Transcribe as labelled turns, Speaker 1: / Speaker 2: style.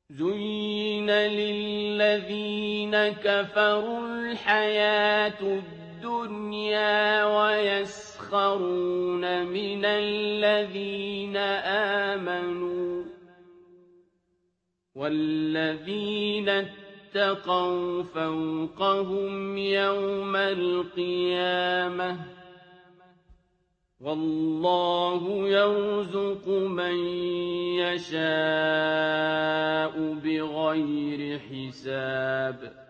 Speaker 1: زُيِّنَ لِلَّذِينَ كَفَرُوا الْحَيَاةُ الدُّنْيَا وَيَسْخَرُونَ مِنَ الَّذِينَ آمَنُوا ۘ وَالَّذِينَ اتَّقَوْا فَوْقَهُمْ يَوْمَ الْقِيَامَةِ ۗ وَاللَّهُ يَرْزُقُ مَن يَشَاءُ بِغَيْرِ حِسَابٍ